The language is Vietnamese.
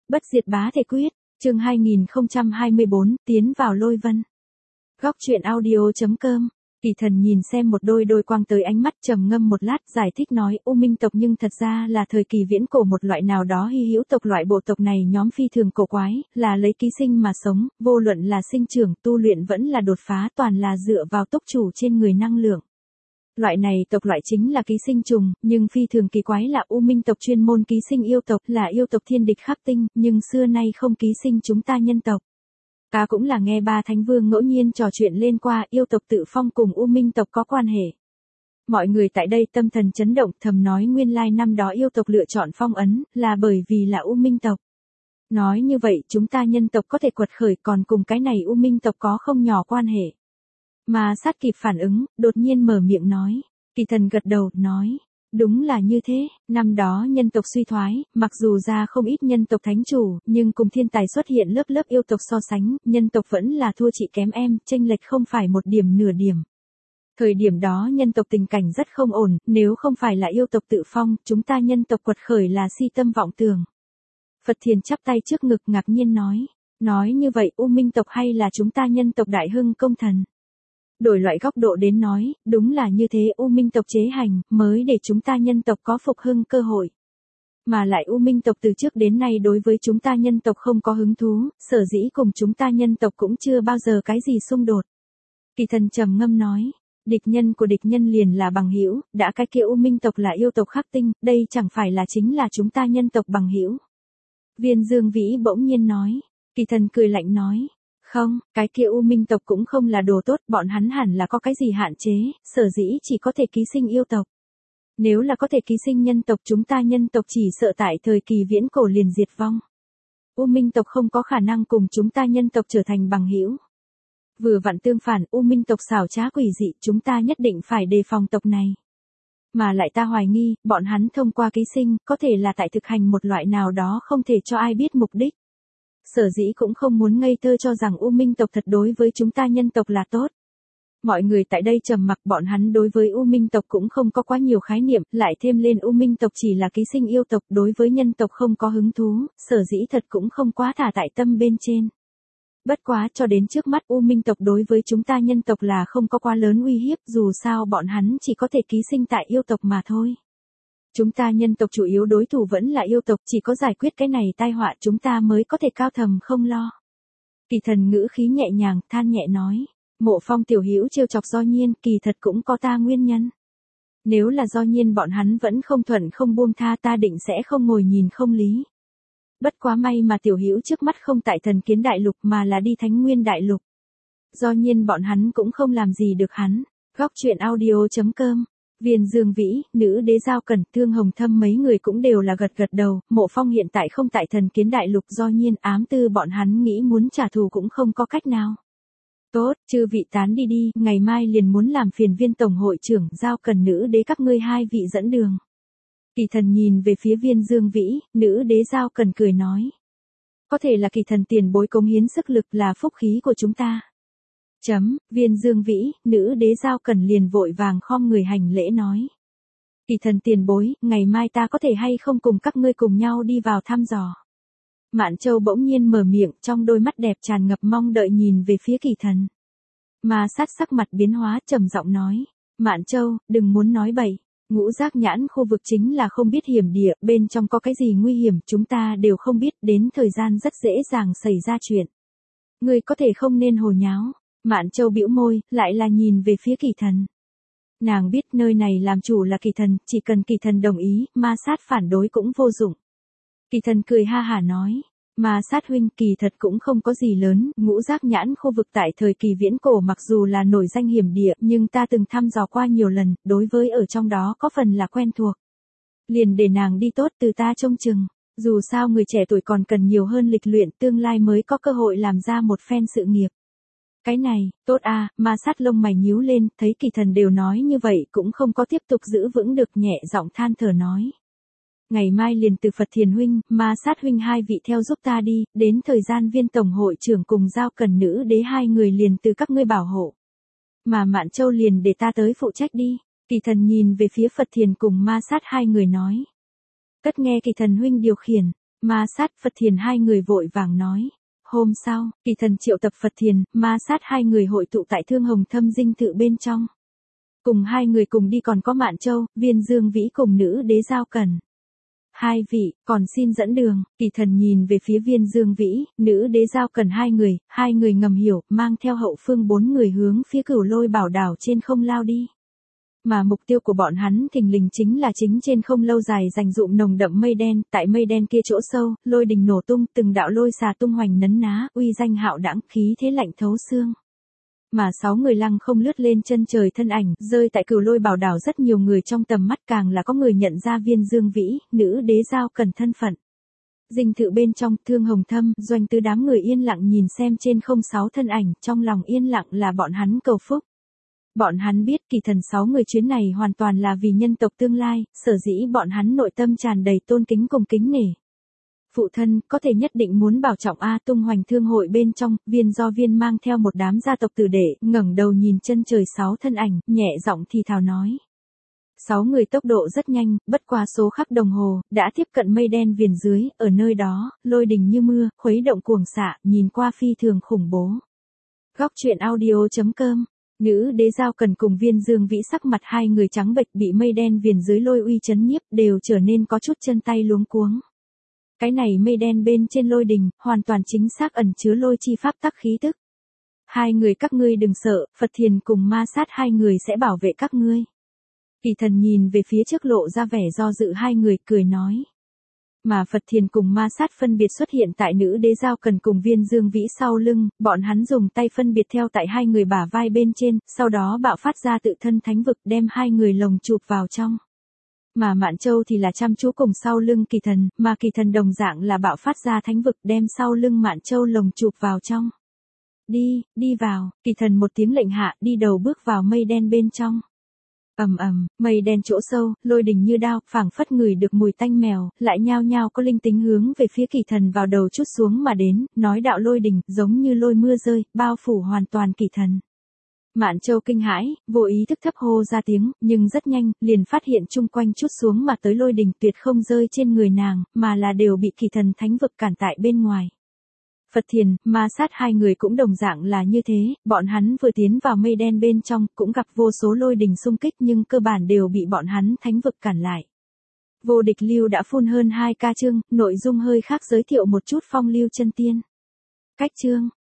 Bất diệt bá thể quyết, chương 2024, tiến vào lôi vân. Góc truyện audio.com. Kỳ Thần nhìn xem một đôi quang tới ánh mắt, trầm ngâm một lát, giải thích nói, U Minh tộc nhưng thật ra là thời kỳ viễn cổ một loại nào đó hy hữu tộc, loại bộ tộc này nhóm phi thường cổ quái, là lấy ký sinh mà sống, vô luận là sinh trưởng, tu luyện vẫn là đột phá, toàn là dựa vào túc chủ trên người năng lượng. Loại này tộc loại chính là ký sinh trùng, nhưng phi thường kỳ quái là U Minh tộc chuyên môn ký sinh yêu tộc, là yêu tộc thiên địch khắc tinh, nhưng xưa nay không ký sinh chúng ta nhân tộc. Ta cũng là nghe ba thánh vương ngẫu nhiên trò chuyện lên qua, yêu tộc tự phong cùng U Minh tộc có quan hệ. Mọi người tại đây tâm thần chấn động, thầm nói nguyên lai năm đó yêu tộc lựa chọn phong ấn, là bởi vì là U Minh tộc. Nói như vậy chúng ta nhân tộc có thể quật khởi, còn cùng cái này U Minh tộc có không nhỏ quan hệ. Mà sát kịp phản ứng, đột nhiên mở miệng nói. Kỳ Thần gật đầu, nói. Đúng là như thế, năm đó nhân tộc suy thoái, mặc dù ra không ít nhân tộc thánh chủ, nhưng cùng thiên tài xuất hiện lớp lớp yêu tộc so sánh, nhân tộc vẫn là thua chị kém em, chênh lệch không phải một điểm nửa điểm. Thời điểm đó nhân tộc tình cảnh rất không ổn, nếu không phải là yêu tộc tự phong, chúng ta nhân tộc quật khởi là si tâm vọng tưởng. Phật Thiền chắp tay trước ngực ngạc nhiên nói. Nói như vậy U Minh tộc hay là chúng ta nhân tộc đại hưng công thần? Đổi loại góc độ đến nói, đúng là như thế, U Minh tộc chế hành, mới để chúng ta nhân tộc có phục hưng cơ hội. Mà lại U Minh tộc từ trước đến nay đối với chúng ta nhân tộc không có hứng thú, sở dĩ cùng chúng ta nhân tộc cũng chưa bao giờ cái gì xung đột. Kỳ Thần trầm ngâm nói, địch nhân của địch nhân liền là bằng hữu, đã cái kia U Minh tộc là yêu tộc khắc tinh, đây chẳng phải là chính là chúng ta nhân tộc bằng hữu. Viên Dương Vĩ bỗng nhiên nói, Kỳ Thần cười lạnh nói. Không, cái kia U Minh tộc cũng không là đồ tốt, bọn hắn hẳn là có cái gì hạn chế, sở dĩ chỉ có thể ký sinh yêu tộc. Nếu là có thể ký sinh nhân tộc, chúng ta nhân tộc chỉ sợ tại thời kỳ viễn cổ liền diệt vong. U Minh tộc không có khả năng cùng chúng ta nhân tộc trở thành bằng hữu. Vừa vặn tương phản, U Minh tộc xảo trá quỷ dị, chúng ta nhất định phải đề phòng tộc này. Mà lại ta hoài nghi, bọn hắn thông qua ký sinh, có thể là tại thực hành một loại nào đó không thể cho ai biết mục đích. Sở dĩ cũng không muốn ngây thơ cho rằng U Minh tộc thật đối với chúng ta nhân tộc là tốt. Mọi người tại đây trầm mặc, bọn hắn đối với U Minh tộc cũng không có quá nhiều khái niệm, lại thêm lên U Minh tộc chỉ là ký sinh yêu tộc, đối với nhân tộc không có hứng thú, sở dĩ thật cũng không quá thả tại tâm bên trên. Bất quá cho đến trước mắt U Minh tộc đối với chúng ta nhân tộc là không có quá lớn uy hiếp, dù sao bọn hắn chỉ có thể ký sinh tại yêu tộc mà thôi. Chúng ta nhân tộc chủ yếu đối thủ vẫn là yêu tộc, chỉ có giải quyết cái này tai họa chúng ta mới có thể cao thầm không lo. Kỳ Thần ngữ khí nhẹ nhàng, than nhẹ nói. Mộ Phong tiểu hữu trêu chọc Do Nhiên, kỳ thật cũng có ta nguyên nhân. Nếu là Do Nhiên bọn hắn vẫn không thuận không buông tha, ta định sẽ không ngồi nhìn không lý. Bất quá may mà tiểu hữu trước mắt không tại Thần Kiến Đại Lục mà là đi Thánh Nguyên Đại Lục. Do Nhiên bọn hắn cũng không làm gì được hắn. Góc truyện audio.com. Viên Dương Vĩ, nữ đế Giao Cẩn, Thương Hồng Thâm mấy người cũng đều là gật đầu, Mộ Phong hiện tại không tại Thần Kiến Đại Lục, Do Nhiên ám tư bọn hắn nghĩ muốn trả thù cũng không có cách nào. Tốt, chư vị tán đi đi, ngày mai liền muốn làm phiền Viên tổng hội trưởng, Giao Cẩn nữ đế các ngươi hai vị dẫn đường. Kỳ Thần nhìn về phía Viên Dương Vĩ, nữ đế Giao Cẩn cười nói. Có thể là Kỳ Thần tiền bối cống hiến sức lực là phúc khí của chúng ta. Viên Dương Vĩ, nữ đế Giao Cẩn liền vội vàng khom người hành lễ nói. Kỳ Thần tiền bối, ngày mai ta có thể hay không cùng các ngươi cùng nhau đi vào thăm dò. Mạn Châu bỗng nhiên mở miệng, trong đôi mắt đẹp tràn ngập mong đợi nhìn về phía Kỳ Thần. Mà sát sắc mặt biến hóa, trầm giọng nói. Mạn Châu, đừng muốn nói bậy. Ngũ Giác Nhãn khu vực chính là không biết hiểm địa, bên trong có cái gì nguy hiểm chúng ta đều không biết, đến thời gian rất dễ dàng xảy ra chuyện. Ngươi có thể không nên hồ nháo. Mạn Châu bĩu môi, lại là nhìn về phía Kỳ Thần. Nàng biết nơi này làm chủ là Kỳ Thần, chỉ cần Kỳ Thần đồng ý, ma sát phản đối cũng vô dụng. Kỳ Thần cười ha hả nói, ma sát huynh kỳ thật cũng không có gì lớn, Ngũ Giác Nhãn khu vực tại thời kỳ viễn cổ mặc dù là nổi danh hiểm địa, nhưng ta từng thăm dò qua nhiều lần, đối với ở trong đó có phần là quen thuộc. Liền để nàng đi tốt, từ ta trông chừng, dù sao người trẻ tuổi còn cần nhiều hơn lịch luyện, tương lai mới có cơ hội làm ra một phen sự nghiệp. Cái này, tốt à, ma sát lông mày nhíu lên, thấy Kỳ Thần đều nói như vậy cũng không có tiếp tục giữ vững được, nhẹ giọng than thở nói. Ngày mai liền từ Phật Thiền huynh, ma sát huynh hai vị theo giúp ta đi, đến thời gian Viên tổng hội trưởng cùng Giao Cẩn nữ đế hai người liền từ các ngươi bảo hộ. Mà Mạn Châu liền để ta tới phụ trách đi. Kỳ Thần nhìn về phía Phật Thiền cùng ma sát hai người nói. Cất nghe Kỳ Thần huynh điều khiển. Ma Sát, Phật Thiền hai người vội vàng nói. Hôm sau, Kỳ Thần triệu tập Phật Thiền, Ma Sát hai người hội tụ tại Thương Hồng Thâm dinh thự bên trong. Cùng hai người cùng đi còn có Mạn Châu, Viên Dương Vĩ cùng nữ đế Giao Cẩn. Hai vị, còn xin dẫn đường. Kỳ Thần nhìn về phía Viên Dương Vĩ, nữ đế Giao Cẩn hai người ngầm hiểu, mang theo hậu phương 4 người hướng phía Cửu Lôi Bảo đảo trên không lao đi. Mà mục tiêu của bọn hắn thình lình chính là chính trên không lâu dài dành dụm nồng đậm mây đen, tại mây đen kia chỗ sâu, lôi đình nổ tung, từng đạo lôi xà tung hoành nấn ná, uy danh hạo đãng, khí thế lạnh thấu xương. Mà 6 người lăng không lướt lên chân trời thân ảnh, rơi tại Cửu Lôi Bảo đảo rất nhiều người trong tầm mắt, càng là có người nhận ra Viên Dương Vĩ, nữ đế Giao Cẩn thân phận. Dinh thự bên trong, Thương Hồng Thâm, Doanh Tư đám người yên lặng nhìn xem trên không 6 thân ảnh, trong lòng yên lặng là bọn hắn cầu phúc. Bọn hắn biết Kỳ Thần 6 người chuyến này hoàn toàn là vì nhân tộc tương lai, sở dĩ bọn hắn nội tâm tràn đầy tôn kính cùng kính nể. Phụ thân, có thể nhất định muốn bảo trọng A. Tung Hoành Thương hội bên trong, Viên mang theo một đám gia tộc tử đệ, ngẩng đầu nhìn chân trời 6 thân ảnh, nhẹ giọng thì thào nói. 6 người tốc độ rất nhanh, bất quá số khắc đồng hồ, đã tiếp cận mây đen viền dưới, ở nơi đó, lôi đình như mưa, khuấy động cuồng xạ, nhìn qua phi thường khủng bố. Góc truyện audio.com. Nữ đế Giao Cẩn cùng Viên Dương Vĩ sắc mặt hai người trắng bệch bị mây đen viền dưới lôi uy chấn nhiếp, đều trở nên có chút chân tay luống cuống. Cái này mây đen bên trên lôi đình, hoàn toàn chính xác ẩn chứa lôi chi pháp tắc khí tức. Hai người các ngươi đừng sợ, Phật Thiền cùng Ma Sát hai người sẽ bảo vệ các ngươi. Kỳ Thần nhìn về phía trước lộ ra vẻ do dự hai người, cười nói. Mà Phật Thiền cùng Ma Sát phân biệt xuất hiện tại nữ đế Giao Cẩn cùng Viên Dương Vĩ sau lưng, bọn hắn dùng tay phân biệt theo tại hai người bả vai bên trên, sau đó bạo phát ra tự thân thánh vực đem hai người lồng chụp vào trong. Mà Mạn Châu thì là chăm chú cùng sau lưng Kỳ Thần, mà Kỳ Thần đồng dạng là bạo phát ra thánh vực đem sau lưng Mạn Châu lồng chụp vào trong. Đi vào, Kỳ Thần một tiếng lệnh hạ, đi đầu bước vào mây đen bên trong. Mây đen chỗ sâu, lôi đình như đao, phảng phất ngửi được mùi tanh mèo, lại nhao nhao có linh tính hướng về phía Kỳ Thần vào đầu chút xuống mà đến, nói đạo lôi đình, giống như lôi mưa rơi, bao phủ hoàn toàn Kỳ Thần. Mạn Châu kinh hãi, vô ý thức thấp hô ra tiếng, nhưng rất nhanh, liền phát hiện chung quanh chút xuống mà tới lôi đình tuyệt không rơi trên người nàng, mà là đều bị Kỳ Thần thánh vực cản tại bên ngoài. Phật Thiền, Ma Sát hai người cũng đồng dạng là như thế, bọn hắn vừa tiến vào mây đen bên trong, cũng gặp vô số lôi đình xung kích nhưng cơ bản đều bị bọn hắn thánh vực cản lại. Vô Địch Lưu đã phun hơn 2 ca chương, nội dung hơi khác giới thiệu một chút Phong Lưu Chân Tiên. Cách chương.